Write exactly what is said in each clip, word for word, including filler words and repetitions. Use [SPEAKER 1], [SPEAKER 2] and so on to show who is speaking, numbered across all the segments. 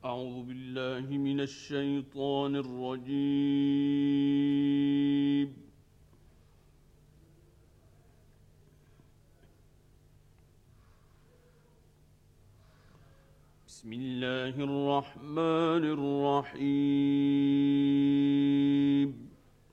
[SPEAKER 1] أعوذ بالله من الشيطان الرجيم. بسم الله الرحمن الرحيم.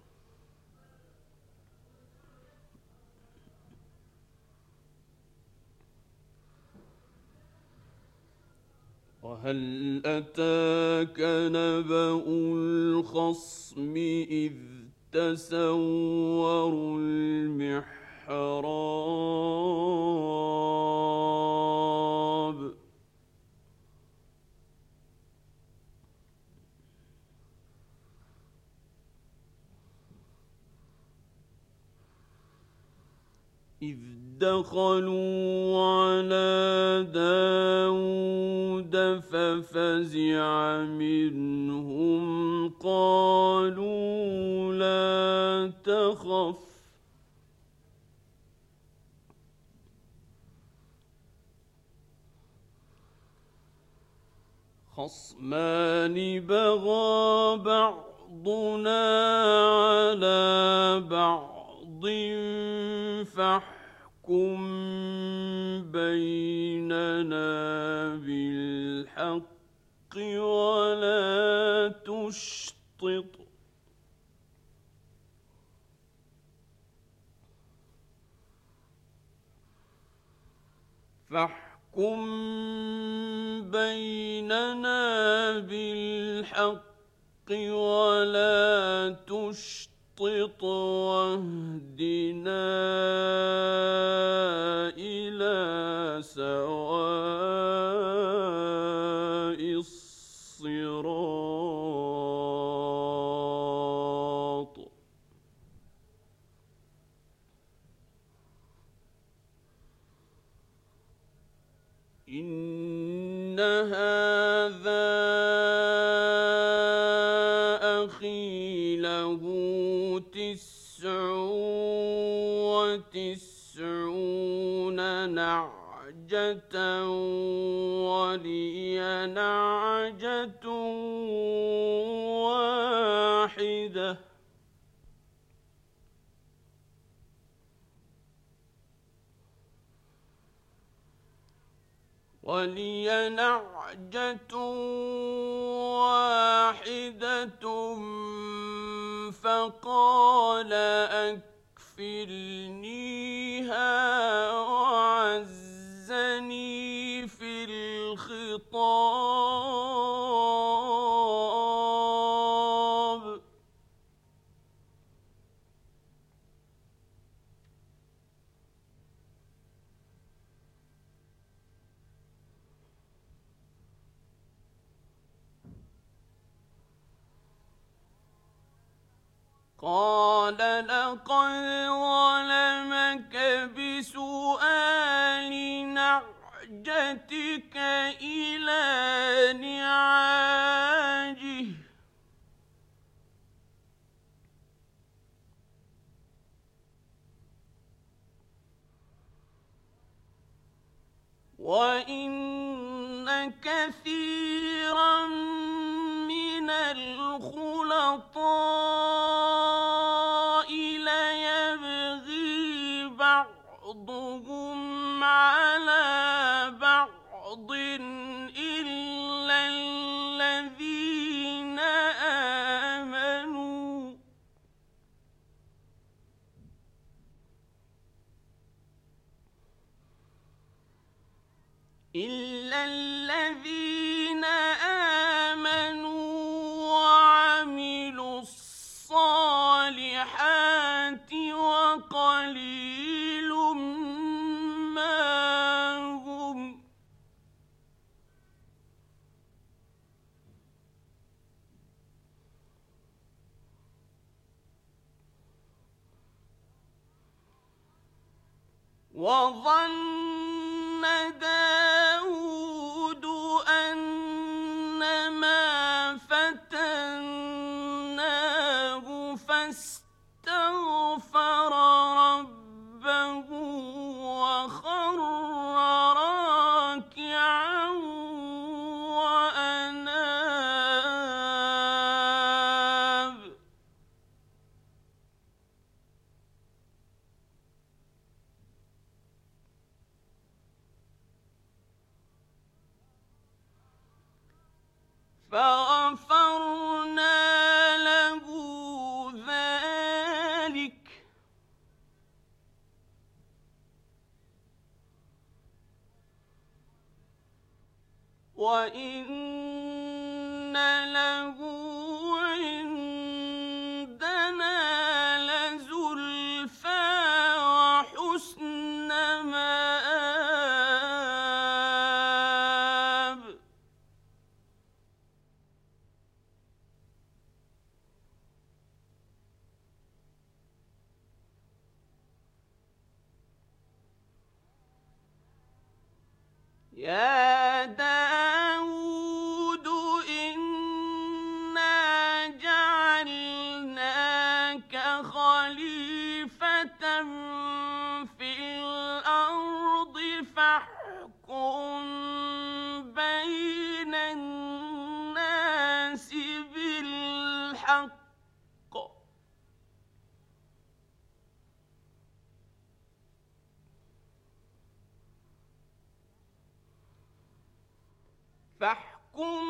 [SPEAKER 1] وهل أتاك نبأ الخصم إذ تسوروا المحراب إذ دخلوا على داود ففزع منهم قالوا لا تخف خصمان بغى بعضنا على بعض فاحكم بيننا بالحق ولا تشطط فاحكم بيننا بالحق ولا تشطط واهدنا إلى سواء الصراط إن هذا أخي له تسع وتسعون نعجة ولي نعجة واحدة ولي نعجة واحدة فقال أكفلنيها وعزني في الخطاب قال لقد ظلمك بسؤال نعجتك إلى نعاجه وإن كثيرا من الخلطاء ليبغي بعضهم على بعض إلا الذين آمنوا إلا الذين آمنوا وعملوا الصالحات وقليل ما هم وظن داود أنما فتناه فاستغفر ربه وخر راكعا وأناب فغفرنا له ذلك وإن له عندنا لزلفى وحسن مآب. يا داود إنا جعلناك خليفة في الأرض فاحكم بين الناس بالحق فاحكم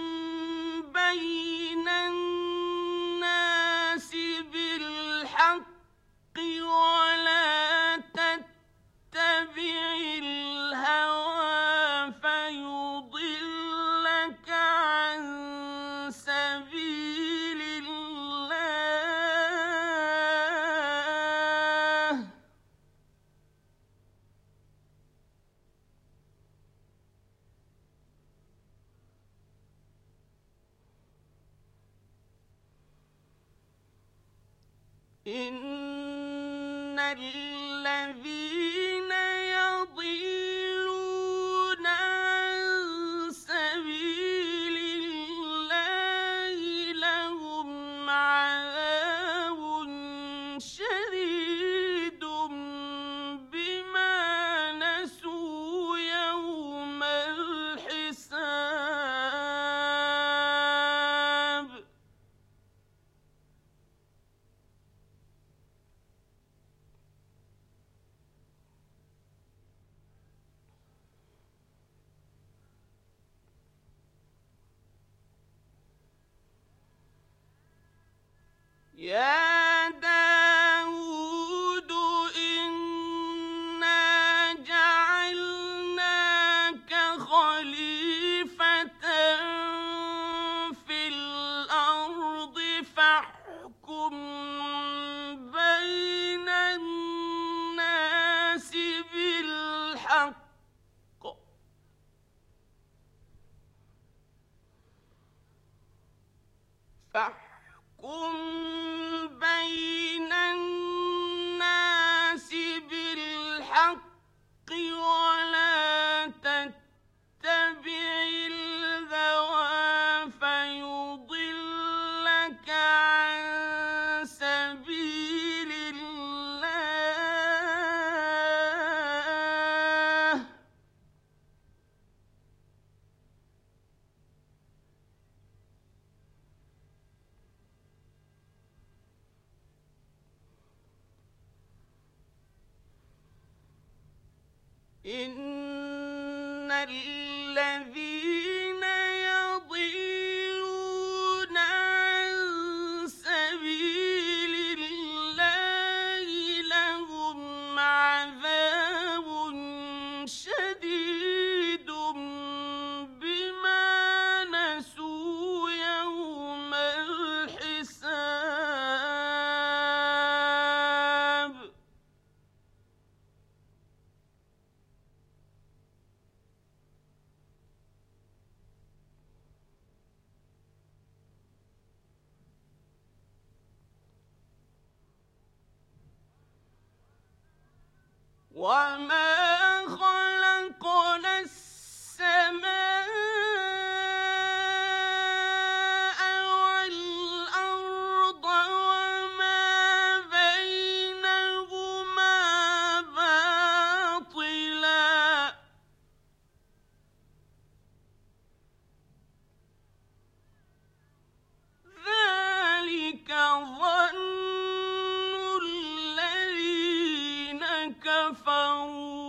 [SPEAKER 1] بين الناس بالحق ولا تتبع الهوى فيضلك عن سبيل الله. إن الذين يضلون عن سبيل الله لهم عذاب شديد بما نسوا يوم الحساب. يا داود إنا جعلناك خليفة في الأرض فاحكم بين الناس بالحق فاحكم بين الناس بالحق ولا تتبع الهوى فيضلك عن سبيل الله. إن الذين يضلون عن سبيل الله لهم عذاب شديد بما نسوا يوم الحساب. وما خلقنا السماء والأرض وما بينهما باطلا ذلك ظن الذين كفروا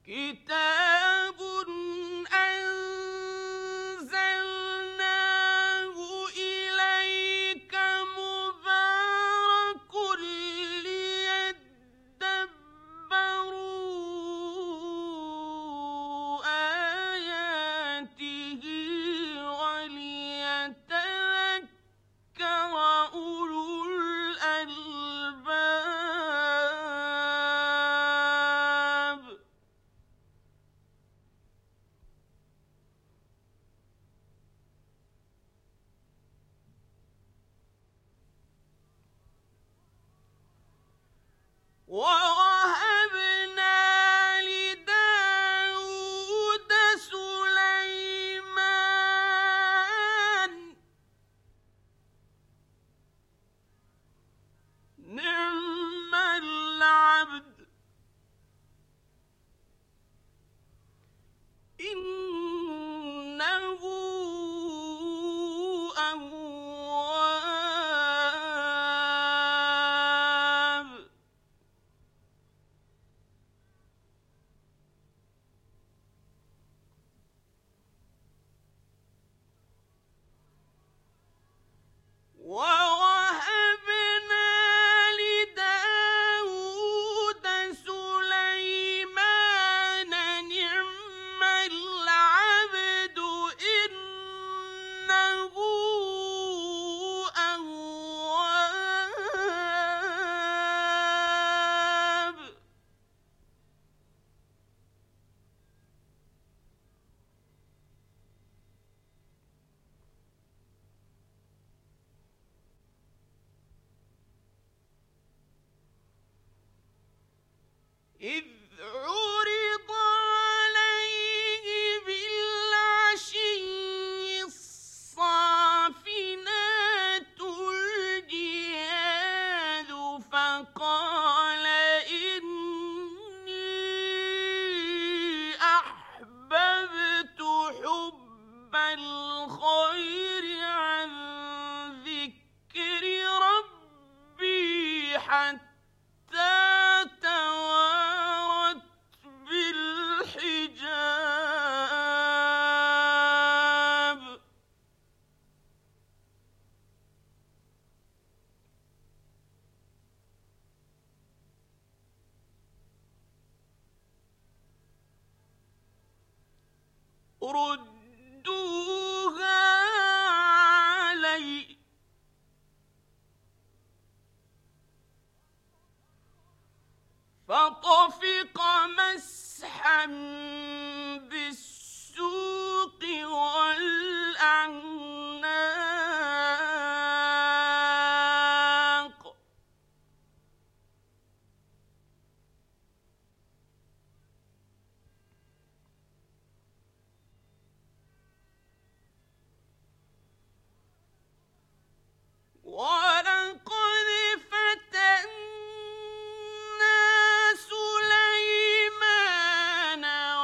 [SPEAKER 1] كتاب أنزلناه إليك مبارك ليدبروا آياته وليتذكر أولو الألباب. ووهبنا لداود سليمان نعم العبد إنه أواب. ووهبنا لداود سليمان نعم العبد إنه أواب. إذ عرض عليه بالعشي الصافنات الجياد فقال إني أحببت حب الخير عن ذكر ربي حتى توارت بالحجاب. ردوها علي فطفق مسحا بالسوق والأعناق. ولقد فتنا سليمان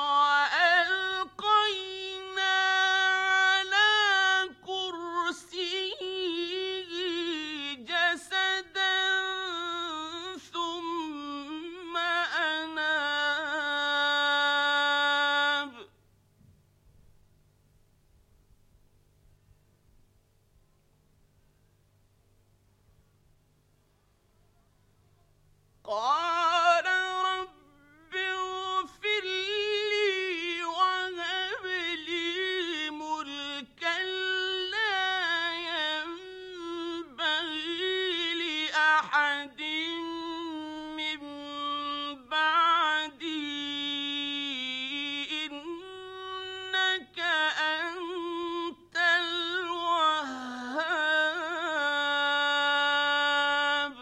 [SPEAKER 1] وألقينا على كرسيه جسدا ثم أناب. قال رب اغفر لي وهب لي ملكا لا ينبغي لأحد من بعدي إنك أنت الوهاب.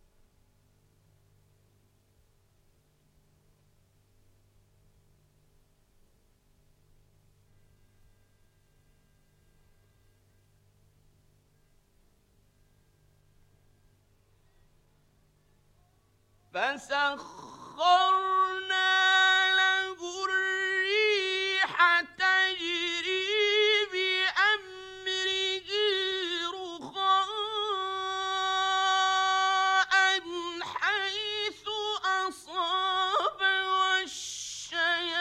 [SPEAKER 1] فسخرنا له الريح تجري بأمره رخاء حيث أصاب والشياطين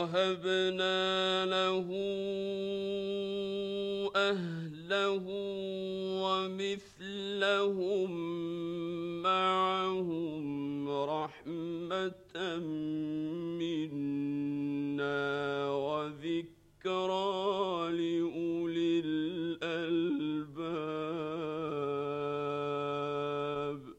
[SPEAKER 1] ووهبنا له أهله ومثلهم معهم رحمة منا وذكرى لأولي الألباب.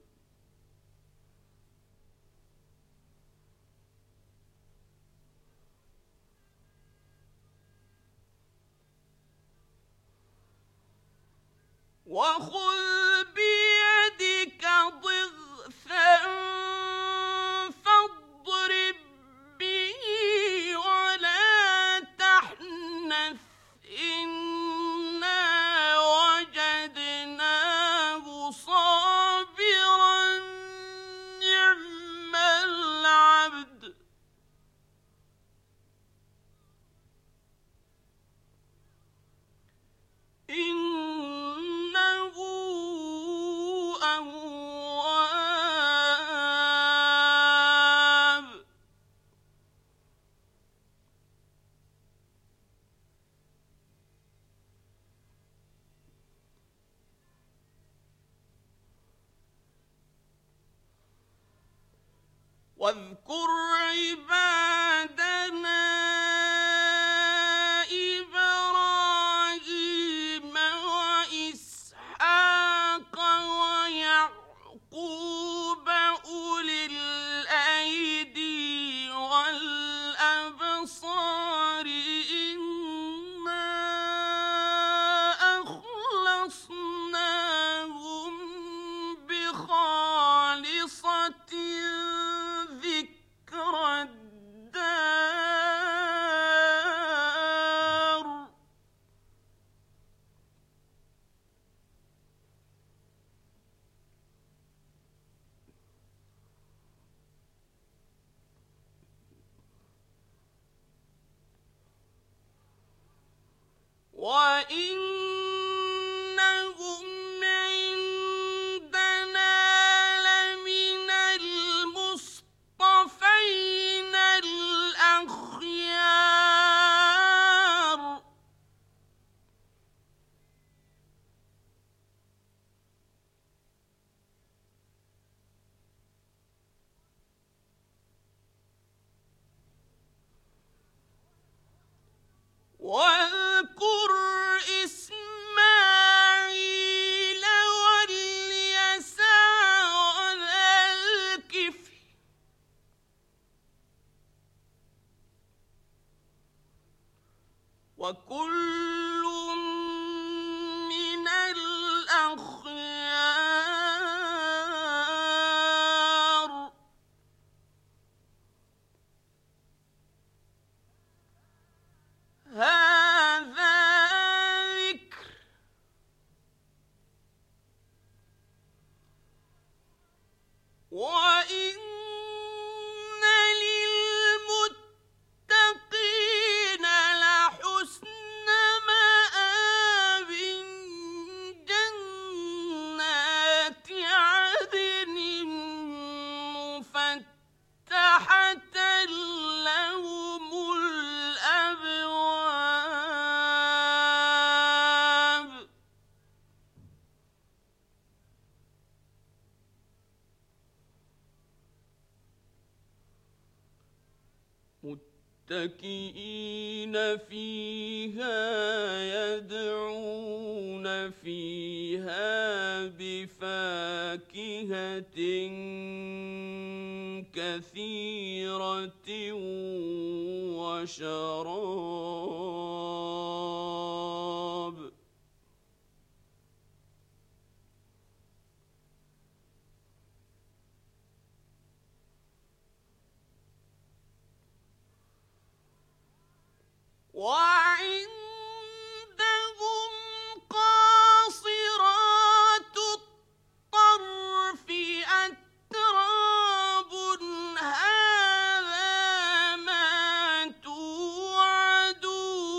[SPEAKER 1] وخذ بيدك ضغثا فاضرب به ولا تحنث إنا وجدناه صابرا نعم العبد إنه أواب. واذكر عبادنا إبراهيم وإسحاق ويعقوب أولي الأيدي والأبصار إنا أخلصناهم بخالصة ذكرى الدار. وإنهم عندنا لمن المصطفين الأخيار. واذكر إسماعيل واليسع وذا الكفل وكل من الأخيار. هذا ذكر وإن للمتقين لحسن مآب جنات عدن مفتحة لهم الأبواب. متكئين فيها يدعون فيها بفاكهة كثيرة وشراب. وعندهم قاصرات الطرف أتراب هذا ما توعدون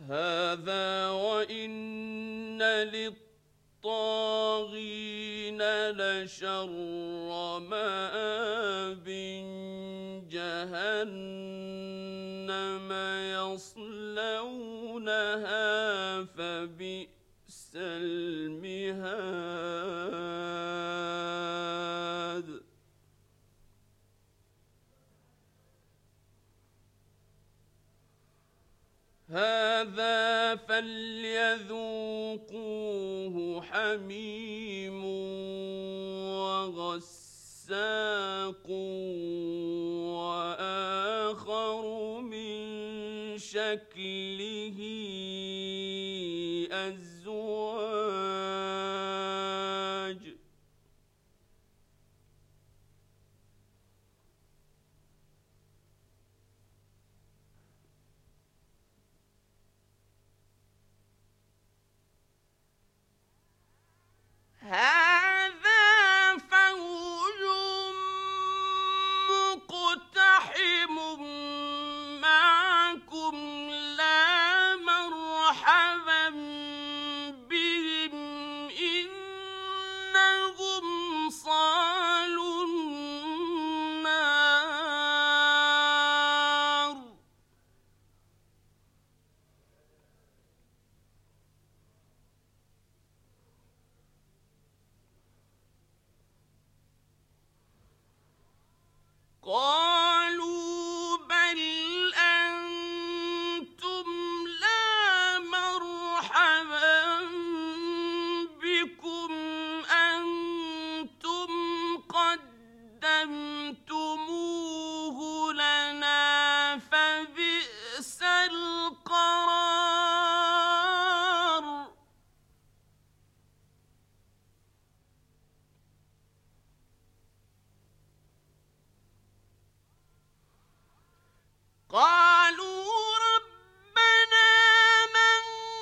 [SPEAKER 1] هذا وإن للطاغين لشر مآب جهنم يصلونها فبئس المهاد هذا فليذوقوه حميم وغساق وآخر من شكله أزواج هذا فوج مقتحم معكم لا مرحبا بهم إنهم صالوا النار قالوا بل أنتم لا مرحبا بكم أنتم قدمتموه لنا فبئس القرار قالوا ربنا من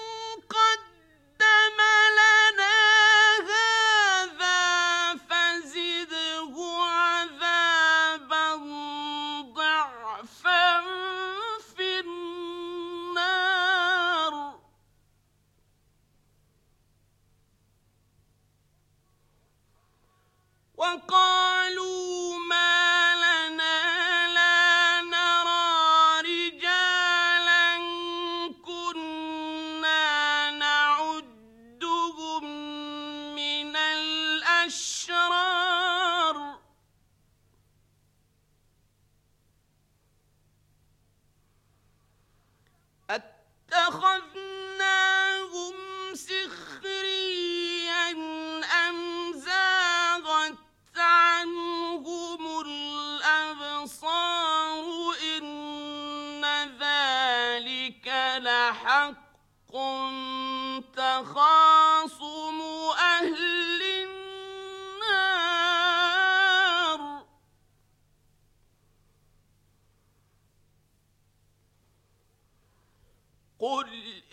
[SPEAKER 1] قدم لنا هذا فزده عذابا ضعفا في النار وقالوا ما لنا لا نرى رجالا كنا نعدهم من الأشرار أتخذناهم سخريا أم زاغت عنهم الأبصار إن ذلك لحق تخاصم أهل النار قل